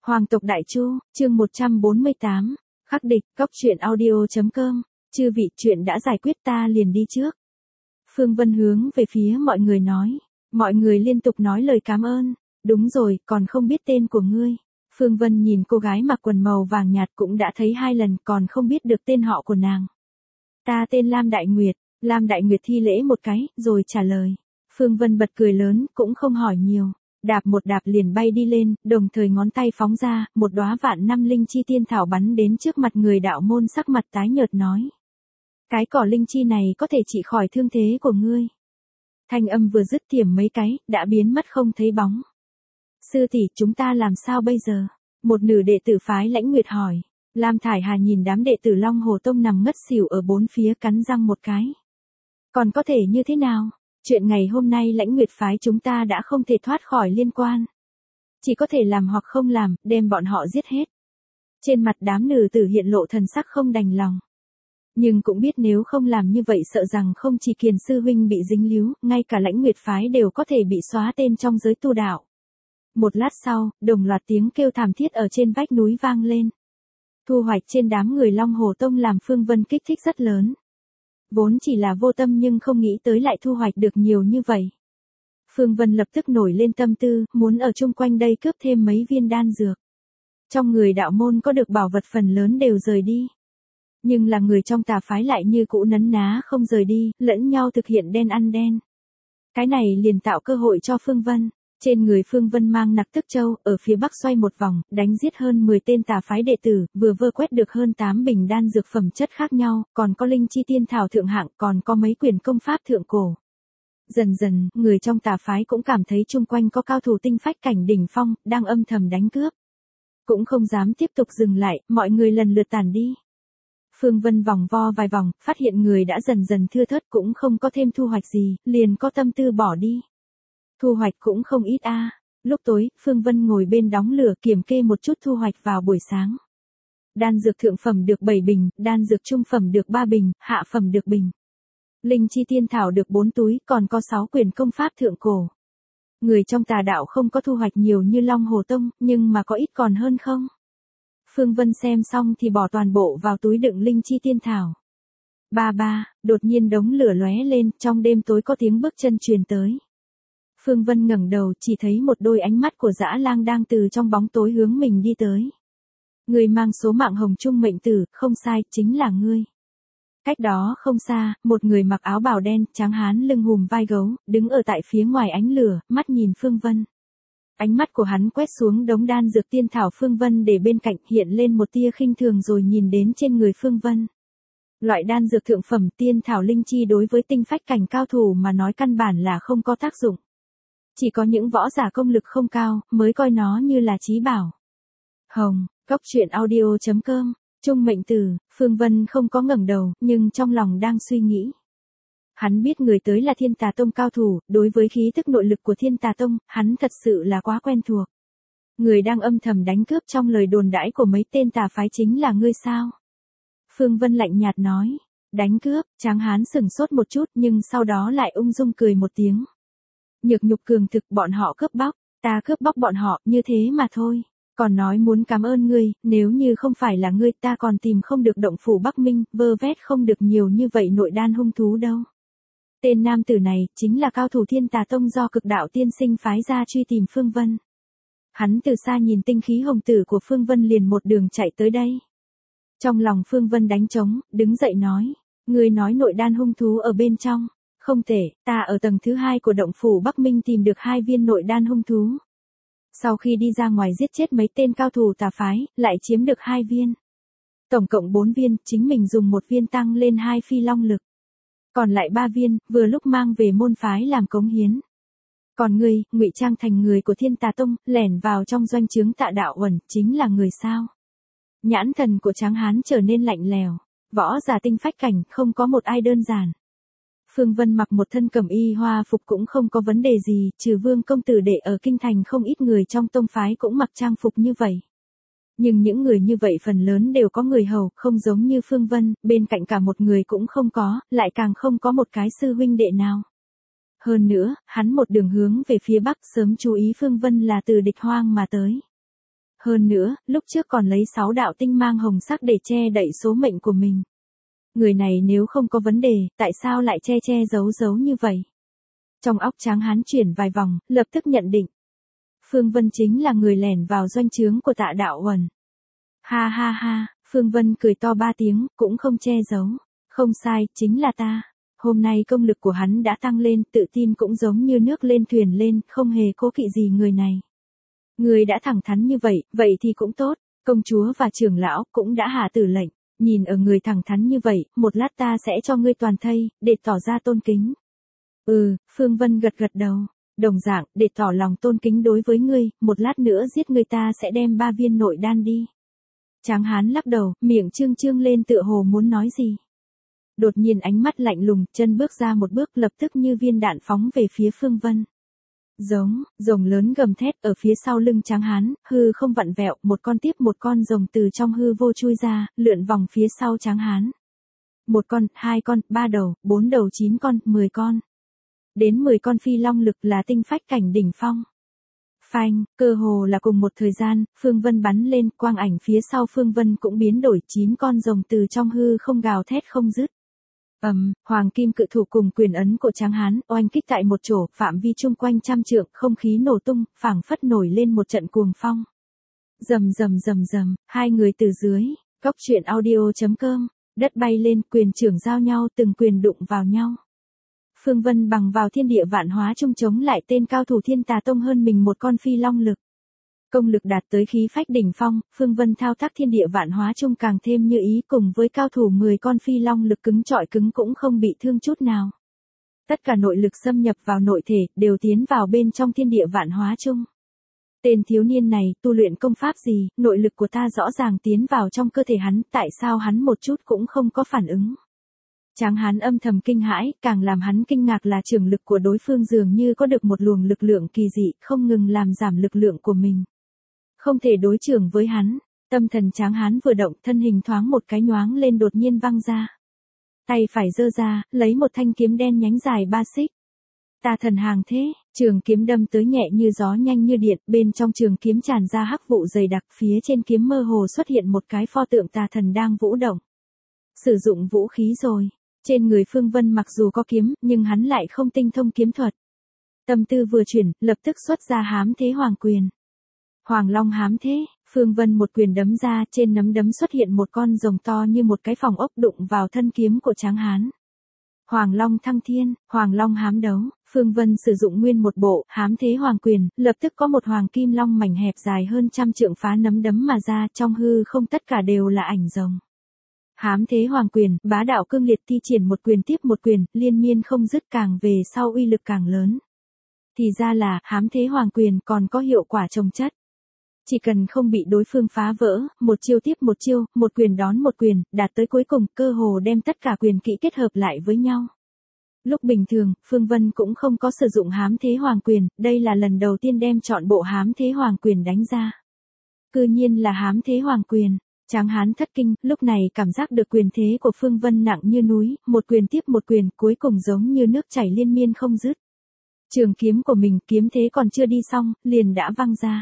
Hoàng tộc Đại Chu, chương 148, khắc địch, góc truyện audio.com, chư vị chuyện đã giải quyết ta liền đi trước. Phương Vân hướng về phía mọi người nói, mọi người liên tục nói lời cảm ơn, đúng rồi, còn không biết tên của ngươi. Phương Vân nhìn cô gái mặc quần màu vàng nhạt cũng đã thấy 2 lần còn không biết được tên họ của nàng. Ta tên Lam Đại Nguyệt, Lam Đại Nguyệt thi lễ một cái, rồi trả lời. Phương Vân bật cười lớn, cũng không hỏi nhiều. Đạp một đạp liền bay đi lên, đồng thời ngón tay phóng ra, một đóa vạn năm linh chi tiên thảo bắn đến trước mặt người đạo môn, sắc mặt tái nhợt nói. Cái cỏ linh chi này có thể trị khỏi thương thế của ngươi. Thanh âm vừa dứt tiềm mấy cái, đã biến mất không thấy bóng. Sư tỷ, chúng ta làm sao bây giờ? Một nửa đệ tử phái Lãnh Nguyệt hỏi. Lam Thải Hà nhìn đám đệ tử Long Hồ Tông nằm ngất xỉu ở bốn phía, cắn răng một cái. Còn có thể như thế nào? Chuyện ngày hôm nay Lãnh Nguyệt phái chúng ta đã không thể thoát khỏi liên quan. Chỉ có thể làm hoặc không làm, đem bọn họ giết hết. Trên mặt đám nữ tử hiện lộ thần sắc không đành lòng. Nhưng cũng biết nếu không làm như vậy sợ rằng không chỉ Kiền sư huynh bị dính líu, ngay cả Lãnh Nguyệt phái đều có thể bị xóa tên trong giới tu đạo. Một lát sau, đồng loạt tiếng kêu thảm thiết ở trên vách núi vang lên. Thu hoạch trên đám người Long Hồ Tông làm Phương Vân kích thích rất lớn. Vốn chỉ là vô tâm nhưng không nghĩ tới lại thu hoạch được nhiều như vậy. Phương Vân lập tức nổi lên tâm tư, muốn ở chung quanh đây cướp thêm mấy viên đan dược. Trong người đạo môn có được bảo vật phần lớn đều rời đi. Nhưng là người trong tà phái lại như cũ nấn ná không rời đi, lẫn nhau thực hiện đen ăn đen. Cái này liền tạo cơ hội cho Phương Vân. Trên người Phương Vân mang nặc tức châu, ở phía bắc xoay một vòng, đánh giết hơn 10 tên tà phái đệ tử, vừa vơ quét được hơn 8 bình đan dược phẩm chất khác nhau, còn có linh chi tiên thảo thượng hạng, còn có mấy quyền công pháp thượng cổ. Dần dần, người trong tà phái cũng cảm thấy chung quanh có cao thủ tinh phách cảnh đỉnh phong, đang âm thầm đánh cướp. Cũng không dám tiếp tục dừng lại, mọi người lần lượt tản đi. Phương Vân vòng vo vài vòng, phát hiện người đã dần dần thưa thớt cũng không có thêm thu hoạch gì, liền có tâm tư bỏ đi. Thu hoạch cũng không ít a. Lúc tối, Phương Vân ngồi bên đóng lửa kiểm kê một chút thu hoạch vào buổi sáng. Đan dược thượng phẩm được 7 bình, đan dược trung phẩm được 3 bình, hạ phẩm được bình. Linh chi tiên thảo được 4 túi, còn có 6 quyền công pháp thượng cổ. Người trong tà đạo không có thu hoạch nhiều như Long Hồ Tông, nhưng mà có ít còn hơn không? Phương Vân xem xong thì bỏ toàn bộ vào túi đựng linh chi tiên thảo. Ba, đột nhiên đống lửa lóe lên, trong đêm tối có tiếng bước chân truyền tới. Phương Vân ngẩng đầu chỉ thấy một đôi ánh mắt của Dã Lang đang từ trong bóng tối hướng mình đi tới. Người mang số mạng hồng trung mệnh tử, không sai, chính là ngươi. Cách đó không xa, một người mặc áo bào đen, trắng hán lưng hùm vai gấu, đứng ở tại phía ngoài ánh lửa, mắt nhìn Phương Vân. Ánh mắt của hắn quét xuống đống đan dược tiên thảo Phương Vân để bên cạnh, hiện lên một tia khinh thường rồi nhìn đến trên người Phương Vân. Loại đan dược thượng phẩm tiên thảo linh chi đối với tinh phách cảnh cao thủ mà nói căn bản là không có tác dụng. Chỉ có những võ giả công lực không cao, mới coi nó như là chí bảo. Hồng, góc truyện audio.com, trung mệnh tử, Phương Vân không có ngẩng đầu, nhưng trong lòng đang suy nghĩ. Hắn biết người tới là Thiên Tà Tông cao thủ, đối với khí tức nội lực của Thiên Tà Tông, hắn thật sự là quá quen thuộc. Người đang âm thầm đánh cướp trong lời đồn đãi của mấy tên tà phái chính là ngươi sao? Phương Vân lạnh nhạt nói, đánh cướp, Tráng Hán sửng sốt một chút nhưng sau đó lại ung dung cười một tiếng. Nhược nhục cường thực, bọn họ cướp bóc, ta cướp bóc bọn họ, như thế mà thôi. Còn nói muốn cảm ơn ngươi, nếu như không phải là ngươi ta còn tìm không được động phủ Bắc Minh, vơ vét không được nhiều như vậy nội đan hung thú đâu. Tên nam tử này, chính là cao thủ Thiên Tà Tông do Cực Đạo Tiên Sinh phái ra truy tìm Phương Vân. Hắn từ xa nhìn tinh khí hồng tử của Phương Vân liền một đường chạy tới đây. Trong lòng Phương Vân đánh trống, đứng dậy nói, ngươi nói nội đan hung thú ở bên trong. Không thể, ta ở tầng thứ 2 của động phủ Bắc Minh tìm được 2 viên nội đan hung thú. Sau khi đi ra ngoài giết chết mấy tên cao thủ tà phái, lại chiếm được 2 viên. Tổng cộng 4 viên, chính mình dùng 1 viên tăng lên 2 phi long lực. Còn lại 3 viên, vừa lúc mang về môn phái làm cống hiến. Còn ngươi, ngụy trang thành người của Thiên Tà Tông, lẻn vào trong doanh trướng Tạ Đạo Uẩn, chính là người sao? Nhãn thần của Tráng Hán trở nên lạnh lèo. Võ giả tinh phách cảnh, không có một ai đơn giản. Phương Vân mặc một thân cẩm y hoa phục cũng không có vấn đề gì, trừ Vương công tử đệ ở kinh thành không ít người trong tông phái cũng mặc trang phục như vậy. Nhưng những người như vậy phần lớn đều có người hầu, không giống như Phương Vân, bên cạnh cả một người cũng không có, lại càng không có một cái sư huynh đệ nào. Hơn nữa, hắn một đường hướng về phía bắc sớm chú ý Phương Vân là từ Địch Hoang mà tới. Hơn nữa, lúc trước còn lấy 6 đạo tinh mang hồng sắc để che đậy số mệnh của mình. Người này nếu không có vấn đề, tại sao lại che che giấu giấu như vậy? Trong óc Tráng Hán chuyển vài vòng, lập tức nhận định. Phương Vân chính là người lẻn vào doanh trướng của Tạ Đạo Uẩn. Ha ha ha, Phương Vân cười to 3 tiếng, cũng không che giấu. Không sai, chính là ta. Hôm nay công lực của hắn đã tăng lên, tự tin cũng giống như nước lên thuyền lên, không hề cố kỵ gì người này. Người đã thẳng thắn như vậy, vậy thì cũng tốt, công chúa và trưởng lão cũng đã hạ tử lệnh. Nhìn ở người thẳng thắn như vậy, một lát ta sẽ cho ngươi toàn thây, để tỏ ra tôn kính. Phương Vân gật gật đầu. Đồng dạng, để tỏ lòng tôn kính đối với ngươi, một lát nữa giết ngươi ta sẽ đem 3 viên nội đan đi. Tráng Hán lắc đầu, miệng trương trương lên tựa hồ muốn nói gì. Đột nhiên ánh mắt lạnh lùng, chân bước ra một bước lập tức như viên đạn phóng về phía Phương Vân. Rồng lớn gầm thét ở phía sau lưng Tráng Hán, hư không vặn vẹo, một con tiếp một con rồng từ trong hư vô chui ra, lượn vòng phía sau Tráng Hán. 1 con, 2 con, 3 đầu, 4 đầu, 9 con, 10 con. Đến 10 con phi long lực là tinh phách cảnh đỉnh phong. Phanh, cơ hồ là cùng một thời gian, Phương Vân bắn lên, quang ảnh phía sau Phương Vân cũng biến đổi, 9 con rồng từ trong hư không gào thét không dứt. Hoàng kim cự thủ cùng quyền ấn của Tráng Hán oanh kích tại một chỗ, phạm vi chung quanh trăm trượng, không khí nổ tung, phảng phất nổi lên một trận cuồng phong. Rầm rầm rầm rầm, hai người từ dưới, góc truyện audio.com, đất bay lên, quyền trưởng giao nhau, từng quyền đụng vào nhau. Phương Vân bằng vào thiên địa vạn hóa chung chống lại tên cao thủ Thiên Tà Tông hơn mình 1 con phi long lực. Công lực đạt tới khí phách đỉnh phong, Phương Vân thao tác thiên địa vạn hóa chung càng thêm như ý, cùng với cao thủ 10 con phi long lực cứng trọi cứng cũng không bị thương chút nào. Tất cả nội lực xâm nhập vào nội thể, đều tiến vào bên trong thiên địa vạn hóa chung. Tên thiếu niên này, tu luyện công pháp gì, nội lực của ta rõ ràng tiến vào trong cơ thể hắn, tại sao hắn một chút cũng không có phản ứng. Tráng Hán âm thầm kinh hãi, càng làm hắn kinh ngạc là trường lực của đối phương dường như có được một luồng lực lượng kỳ dị, không ngừng làm giảm lực lượng của mình. Không thể đối chưởng với hắn, tâm thần Tráng Hán vừa động, thân hình thoáng một cái nhoáng lên đột nhiên văng ra. Tay phải giơ ra, lấy một thanh kiếm đen nhánh dài 3 xích. Tà thần hàng thế, trường kiếm đâm tới nhẹ như gió nhanh như điện, bên trong trường kiếm tràn ra hắc vụ dày đặc, phía trên kiếm mơ hồ xuất hiện một cái pho tượng tà thần đang vũ động. Sử dụng vũ khí rồi. Trên người Phương Vân mặc dù có kiếm, nhưng hắn lại không tinh thông kiếm thuật. Tâm tư vừa chuyển, lập tức xuất ra hám thế hoàng quyền. Hoàng long hám thế, Phương Vân một quyền đấm ra, trên nắm đấm xuất hiện một con rồng to như một cái phòng ốc đụng vào thân kiếm của Tráng Hán. Hoàng long thăng thiên, hoàng long hám đấu, Phương Vân sử dụng nguyên một bộ hám thế hoàng quyền, lập tức có một hoàng kim long mảnh hẹp dài hơn trăm trượng phá nắm đấm mà ra, trong hư không tất cả đều là ảnh rồng. Hám thế hoàng quyền, bá đạo cương liệt thi triển một quyền tiếp một quyền, liên miên không dứt, càng về sau uy lực càng lớn. Thì ra là, hám thế hoàng quyền còn có hiệu quả chồng chất. Chỉ cần không bị đối phương phá vỡ, một chiêu tiếp một chiêu, một quyền đón một quyền, đạt tới cuối cùng, cơ hồ đem tất cả quyền kỹ kết hợp lại với nhau. Lúc bình thường, Phương Vân cũng không có sử dụng hám thế hoàng quyền, đây là lần đầu tiên đem chọn bộ hám thế hoàng quyền đánh ra. Cư nhiên là hám thế hoàng quyền. Tráng Hán thất kinh, lúc này cảm giác được quyền thế của Phương Vân nặng như núi, một quyền tiếp một quyền, cuối cùng giống như nước chảy liên miên không dứt. Trường kiếm của mình, kiếm thế còn chưa đi xong, liền đã văng ra.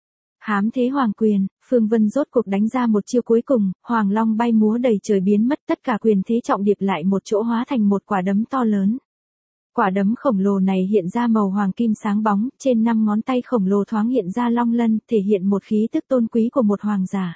Hám thế hoàng quyền, Phương Vân rốt cuộc đánh ra một chiêu cuối cùng, hoàng long bay múa đầy trời biến mất, tất cả quyền thế trọng điệp lại một chỗ hóa thành một quả đấm to lớn. Quả đấm khổng lồ này hiện ra màu hoàng kim sáng bóng, trên 5 ngón tay khổng lồ thoáng hiện ra long lân, thể hiện một khí tức tôn quý của một hoàng giả.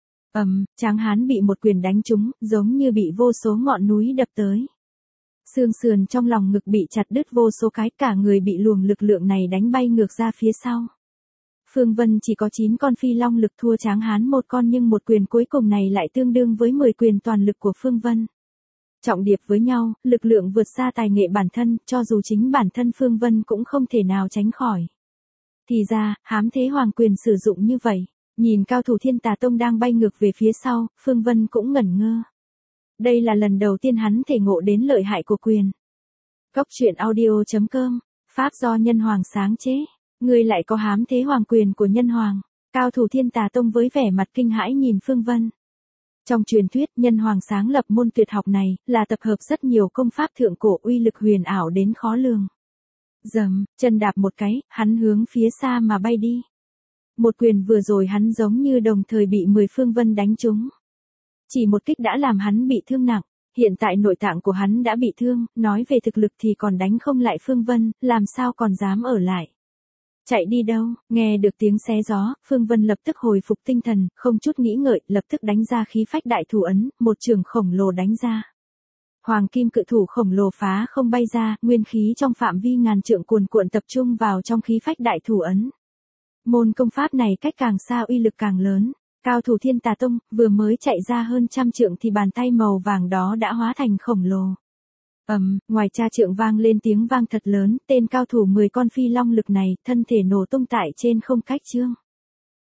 Tráng Hán bị một quyền đánh trúng, giống như bị vô số ngọn núi đập tới. Xương sườn trong lòng ngực bị chặt đứt vô số cái, cả người bị luồng lực lượng này đánh bay ngược ra phía sau. Phương Vân chỉ có 9 con phi long lực thua Tráng Hán 1 con, nhưng một quyền cuối cùng này lại tương đương với 10 quyền toàn lực của Phương Vân. Trọng điệp với nhau, lực lượng vượt xa tài nghệ bản thân, cho dù chính bản thân Phương Vân cũng không thể nào tránh khỏi. Thì ra, hám thế hoàng quyền sử dụng như vậy. Nhìn cao thủ Thiên Tà Tông đang bay ngược về phía sau, Phương Vân cũng ngẩn ngơ. Đây là lần đầu tiên hắn thể ngộ đến lợi hại của quyền. Góc truyện audio.com, pháp do Nhân Hoàng sáng chế, người lại có hám thế hoàng quyền của Nhân Hoàng. Cao thủ Thiên Tà Tông với vẻ mặt kinh hãi nhìn Phương Vân. Trong truyền thuyết, Nhân Hoàng sáng lập môn tuyệt học này, là tập hợp rất nhiều công pháp thượng cổ uy lực huyền ảo đến khó lường. Chân đạp một cái, hắn hướng phía xa mà bay đi. Một quyền vừa rồi hắn giống như đồng thời bị 10 phương vân đánh trúng. Chỉ một kích đã làm hắn bị thương nặng, hiện tại nội tạng của hắn đã bị thương, nói về thực lực thì còn đánh không lại Phương Vân, làm sao còn dám ở lại. Chạy đi đâu, nghe được tiếng xé gió, Phương Vân lập tức hồi phục tinh thần, không chút nghĩ ngợi, lập tức đánh ra khí phách đại thủ ấn, một chưởng khổng lồ đánh ra. Hoàng kim cự thủ khổng lồ phá không bay ra, nguyên khí trong phạm vi ngàn trượng cuồn cuộn tập trung vào trong khí phách đại thủ ấn. Môn công pháp này cách càng xa uy lực càng lớn. Cao thủ Thiên Tà Tông vừa mới chạy ra hơn trăm trượng thì bàn tay màu vàng đó đã hóa thành khổng lồ. Ngoài cha trượng vang lên tiếng vang thật lớn, tên cao thủ 10 con phi long lực này, thân thể nổ tung tại trên không cách chương.